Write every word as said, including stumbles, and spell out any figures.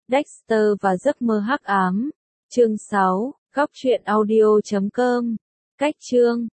Dexter và giấc mơ hắc ám. Chương sáu, góc truyện audio chấm com. Cách chương